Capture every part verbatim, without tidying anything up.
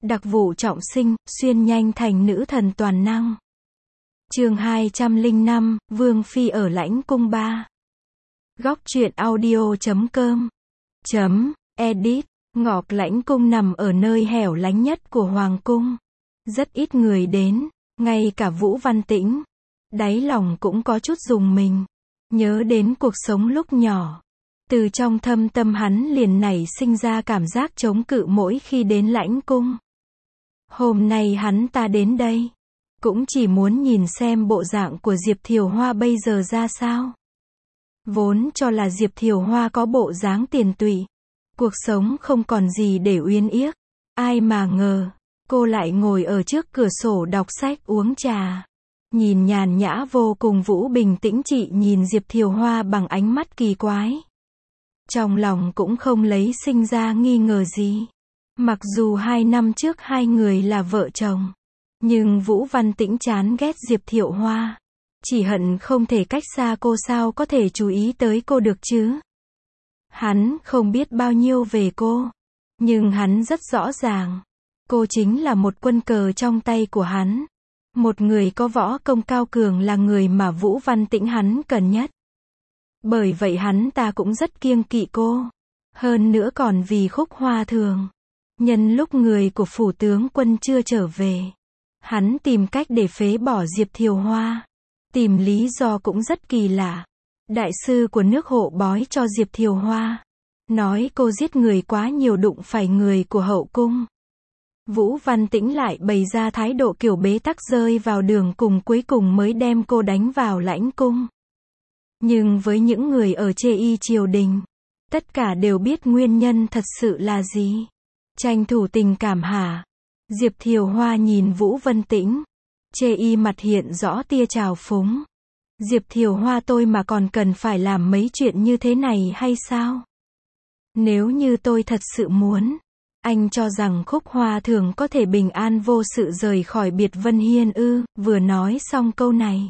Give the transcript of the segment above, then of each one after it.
Đặc vụ trọng sinh, xuyên nhanh thành nữ thần toàn năng. Chương hai trăm lẻ năm, Vương Phi ở lãnh cung ba. Góc truyện audio chấm com chấm edit. Ngọc lãnh cung nằm ở nơi hẻo lánh nhất của hoàng cung. Rất ít người đến, ngay cả Vũ Văn Tĩnh. Đáy lòng cũng có chút rùng mình. Nhớ đến cuộc sống lúc nhỏ. Từ trong thâm tâm hắn liền nảy sinh ra cảm giác chống cự mỗi khi đến lãnh cung. Hôm nay hắn ta đến đây, cũng chỉ muốn nhìn xem bộ dạng của Diệp Thiều Hoa bây giờ ra sao. Vốn cho là Diệp Thiều Hoa có bộ dáng tiền tùy, cuộc sống không còn gì để uyên yếc. Ai mà ngờ, cô lại ngồi ở trước cửa sổ đọc sách uống trà. Nhìn nhàn nhã vô cùng. Vũ bình tĩnh chị nhìn Diệp Thiều Hoa bằng ánh mắt kỳ quái. Trong lòng cũng không lấy sinh ra nghi ngờ gì. Mặc dù hai năm trước hai người là vợ chồng, nhưng Vũ Văn Tĩnh chán ghét Diệp Thiều Hoa. Chỉ hận không thể cách xa cô, sao có thể chú ý tới cô được chứ. Hắn không biết bao nhiêu về cô, nhưng hắn rất rõ ràng, cô chính là một quân cờ trong tay của hắn. Một người có võ công cao cường là người mà Vũ Văn Tĩnh hắn cần nhất. Bởi vậy hắn ta cũng rất kiêng kỵ cô. Hơn nữa còn vì Khúc Hoa Thường. Nhân lúc người của phủ tướng quân chưa trở về, hắn tìm cách để phế bỏ Diệp Thiều Hoa. Tìm lý do cũng rất kỳ lạ. Đại sư của nước hộ bói cho Diệp Thiều Hoa, nói cô giết người quá nhiều, đụng phải người của hậu cung. Vũ Văn Tĩnh lại bày ra thái độ kiểu bế tắc, rơi vào đường cùng, cuối cùng mới đem cô đánh vào lãnh cung. Nhưng với những người ở chê y triều đình, tất cả đều biết nguyên nhân thật sự là gì. Tranh thủ tình cảm hả? Diệp Thiều Hoa nhìn Vũ Văn Tĩnh, chê y mặt hiện rõ tia trào phúng. Diệp Thiều Hoa, tôi mà còn cần phải làm mấy chuyện như thế này hay sao? Nếu như tôi thật sự muốn, anh cho rằng Khúc Hoa Thường có thể bình an vô sự rời khỏi Biệt Vân Hiên ư? Vừa nói xong câu này,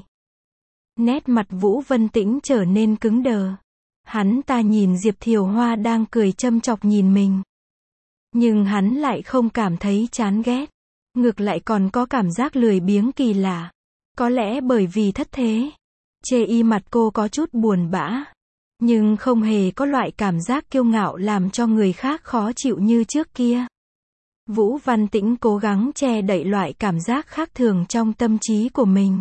nét mặt Vũ Văn Tĩnh trở nên cứng đờ. Hắn ta nhìn Diệp Thiều Hoa đang cười châm chọc nhìn mình. Nhưng hắn lại không cảm thấy chán ghét. Ngược lại còn có cảm giác lười biếng kỳ lạ. Có lẽ bởi vì thất thế, chê y mặt cô có chút buồn bã. Nhưng không hề có loại cảm giác kiêu ngạo làm cho người khác khó chịu như trước kia. Vũ Văn Tĩnh cố gắng che đậy loại cảm giác khác thường trong tâm trí của mình.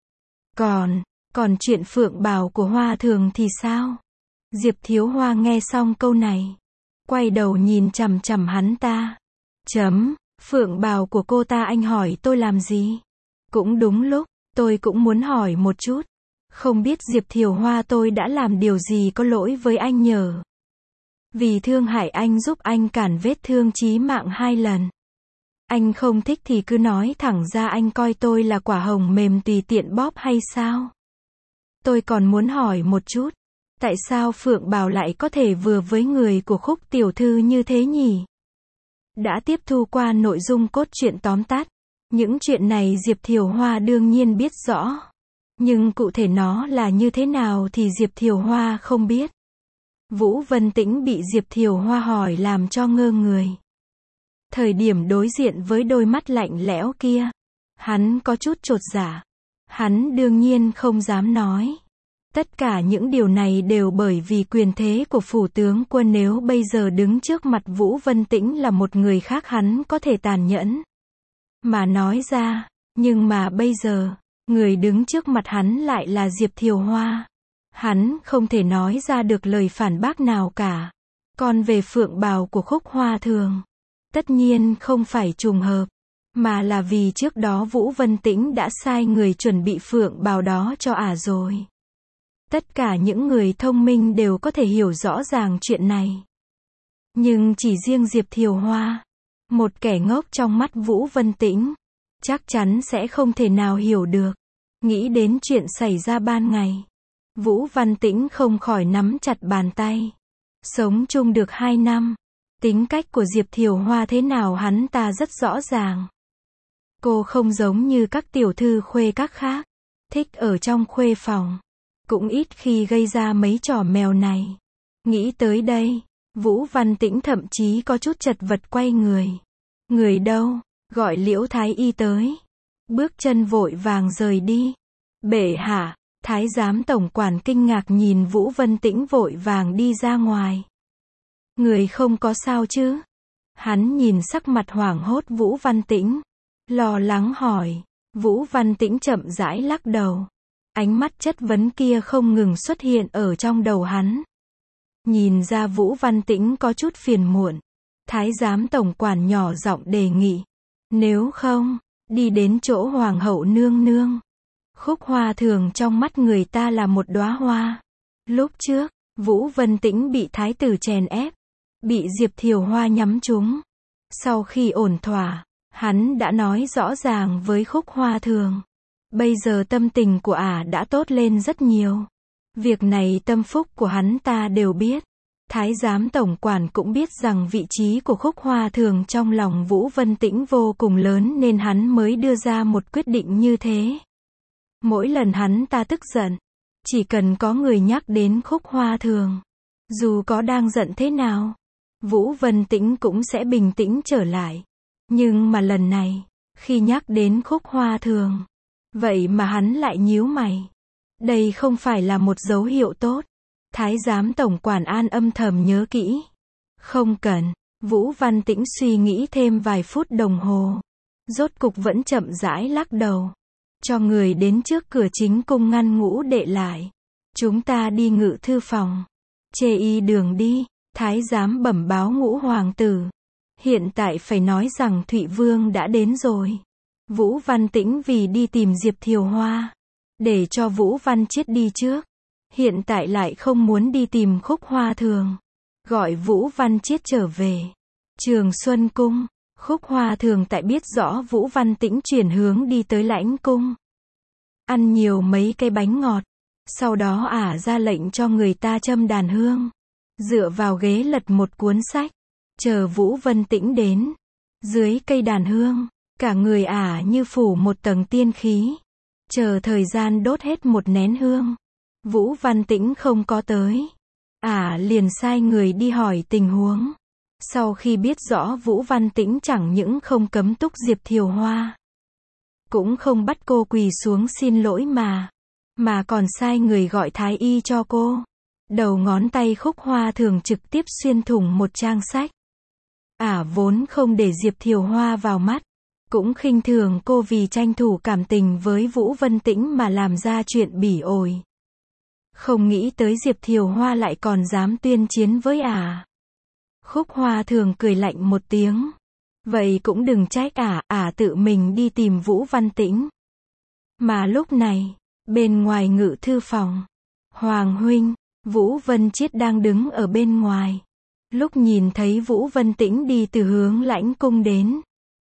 Còn, còn chuyện phượng bào của Hoa Thường thì sao? Diệp Thiều Hoa nghe xong câu này, quay đầu nhìn chằm chằm hắn ta. Chấm, phượng bào của cô ta anh hỏi tôi làm gì? Cũng đúng lúc, tôi cũng muốn hỏi một chút. Không biết Diệp Thiều Hoa tôi đã làm điều gì có lỗi với anh nhờ? Vì thương hại anh giúp anh cản vết thương chí mạng hai lần. Anh không thích thì cứ nói thẳng ra, anh coi tôi là quả hồng mềm tùy tiện bóp hay sao? Tôi còn muốn hỏi một chút, tại sao phượng bào lại có thể vừa với người của Khúc tiểu thư như thế nhỉ? Đã tiếp thu qua nội dung cốt truyện tóm tắt, những chuyện này Diệp Thiều Hoa đương nhiên biết rõ. Nhưng cụ thể nó là như thế nào thì Diệp Thiều Hoa không biết. Vũ Văn Tĩnh bị Diệp Thiều Hoa hỏi làm cho ngơ người. Thời điểm đối diện với đôi mắt lạnh lẽo kia, hắn có chút chột dạ. Hắn đương nhiên không dám nói. Tất cả những điều này đều bởi vì quyền thế của phủ tướng quân. Nếu bây giờ đứng trước mặt Vũ Văn Tĩnh là một người khác, hắn có thể tàn nhẫn mà nói ra. Nhưng mà bây giờ, người đứng trước mặt hắn lại là Diệp Thiều Hoa. Hắn không thể nói ra được lời phản bác nào cả. Còn về phượng bào của Khúc Hoa Thường, tất nhiên không phải trùng hợp, mà là vì trước đó Vũ Văn Tĩnh đã sai người chuẩn bị phượng bào đó cho ả rồi. Tất cả những người thông minh đều có thể hiểu rõ ràng chuyện này. Nhưng chỉ riêng Diệp Thiều Hoa, một kẻ ngốc trong mắt Vũ Văn Tĩnh, chắc chắn sẽ không thể nào hiểu được. Nghĩ đến chuyện xảy ra ban ngày, Vũ Văn Tĩnh không khỏi nắm chặt bàn tay. Sống chung được hai năm, tính cách của Diệp Thiều Hoa thế nào hắn ta rất rõ ràng. Cô không giống như các tiểu thư khuê các khác, thích ở trong khuê phòng, cũng ít khi gây ra mấy trò mèo này. Nghĩ tới đây, Vũ Văn Tĩnh thậm chí có chút chật vật quay người. Người đâu? Gọi Liễu Thái Y tới. Bước chân vội vàng rời đi. Bệ hạ, Thái giám tổng quản kinh ngạc nhìn Vũ Vân Tĩnh vội vàng đi ra ngoài. Người không có sao chứ? Hắn nhìn sắc mặt hoảng hốt Vũ Văn Tĩnh, lo lắng hỏi. Vũ Văn Tĩnh chậm rãi lắc đầu. Ánh mắt chất vấn kia không ngừng xuất hiện ở trong đầu hắn. Nhìn ra Vũ Văn Tĩnh có chút phiền muộn, Thái giám tổng quản nhỏ giọng đề nghị. Nếu không, đi đến chỗ hoàng hậu nương nương. Khúc Hoa thường trong mắt người ta là một đóa hoa. Lúc trước, Vũ Vân Tĩnh bị thái tử chèn ép, bị Diệp Thiều Hoa nhắm trúng. Sau khi ổn thỏa, hắn đã nói rõ ràng với Khúc Hoa thường. Bây giờ tâm tình của ả đã tốt lên rất nhiều. Việc này tâm phúc của hắn ta đều biết. Thái giám tổng quản cũng biết rằng vị trí của Khúc Hoa thường trong lòng Vũ Vân Tĩnh vô cùng lớn nên hắn mới đưa ra một quyết định như thế. Mỗi lần hắn ta tức giận, chỉ cần có người nhắc đến Khúc Hoa thường, dù có đang giận thế nào, Vũ Vân Tĩnh cũng sẽ bình tĩnh trở lại. Nhưng mà lần này, khi nhắc đến Khúc Hoa thường, vậy mà hắn lại nhíu mày. Đây không phải là một dấu hiệu tốt. Thái giám tổng quản An âm thầm nhớ kỹ. Không cần. Vũ Văn Tĩnh suy nghĩ thêm vài phút đồng hồ. Rốt cục vẫn chậm rãi lắc đầu. Cho người đến trước cửa chính cung ngăn Ngũ đệ lại. Chúng ta đi ngự thư phòng. Chê y đường đi. Thái giám bẩm báo Ngũ hoàng tử. Hiện tại phải nói rằng Thụy Vương đã đến rồi. Vũ Văn Tĩnh vì đi tìm Diệp Thiều Hoa, để cho Vũ Văn Chiết đi trước. Hiện tại lại không muốn đi tìm Khúc Hoa thường. Gọi Vũ Văn Chiết trở về. Trường Xuân Cung. Khúc Hoa thường tại biết rõ Vũ Văn Tĩnh chuyển hướng đi tới Lãnh Cung. Ăn nhiều mấy cây bánh ngọt. Sau đó ả ra lệnh cho người ta châm đàn hương. Dựa vào ghế lật một cuốn sách. Chờ Vũ Vân Tĩnh đến. Dưới cây đàn hương, cả người ả như phủ một tầng tiên khí. Chờ thời gian đốt hết một nén hương. Vũ Văn Tĩnh không có tới. Ả liền sai người đi hỏi tình huống. Sau khi biết rõ Vũ Văn Tĩnh chẳng những không cấm túc Diệp Thiều Hoa, cũng không bắt cô quỳ xuống xin lỗi mà, mà còn sai người gọi thái y cho cô. Đầu ngón tay Khúc Hoa thường trực tiếp xuyên thủng một trang sách. Ả vốn không để Diệp Thiều Hoa vào mắt, cũng khinh thường cô vì tranh thủ cảm tình với Vũ Vân Tĩnh mà làm ra chuyện bỉ ổi. Không nghĩ tới Diệp Thiều Hoa lại còn dám tuyên chiến với ả. Khúc Hoa thường cười lạnh một tiếng. Vậy cũng đừng trách ả, ả tự mình đi tìm Vũ Văn Tĩnh. Mà lúc này, bên ngoài ngự thư phòng, Hoàng huynh, Vũ Vân Chiết đang đứng ở bên ngoài. Lúc nhìn thấy Vũ Vân Tĩnh đi từ hướng Lãnh Cung đến,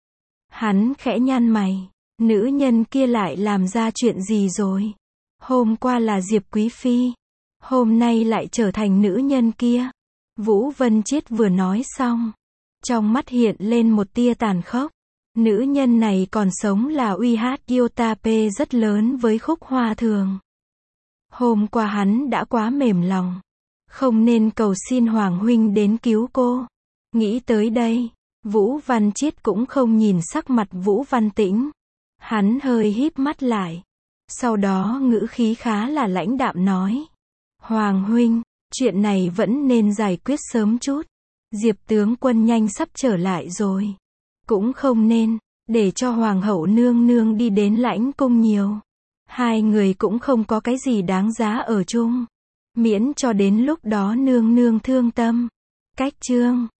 hắn khẽ nhăn mày. Nữ nhân kia lại làm ra chuyện gì rồi? Hôm qua là Diệp Quý Phi, hôm nay lại trở thành nữ nhân kia. Vũ Vân Chiết vừa nói xong, trong mắt hiện lên một tia tàn khốc. Nữ nhân này còn sống là uy hát Yotape rất lớn với Khúc Hoa thường. Hôm qua hắn đã quá mềm lòng, không nên cầu xin Hoàng huynh đến cứu cô. Nghĩ tới đây, Vũ Văn Chiết cũng không nhìn sắc mặt Vũ Văn Tĩnh. Hắn hơi híp mắt lại. Sau đó ngữ khí khá là lãnh đạm nói. Hoàng huynh, chuyện này vẫn nên giải quyết sớm chút. Diệp tướng quân nhanh sắp trở lại rồi. Cũng không nên để cho Hoàng hậu nương nương đi đến Lãnh Cung nhiều. Hai người cũng không có cái gì đáng giá ở chung. Miễn cho đến lúc đó nương nương thương tâm. Cách chương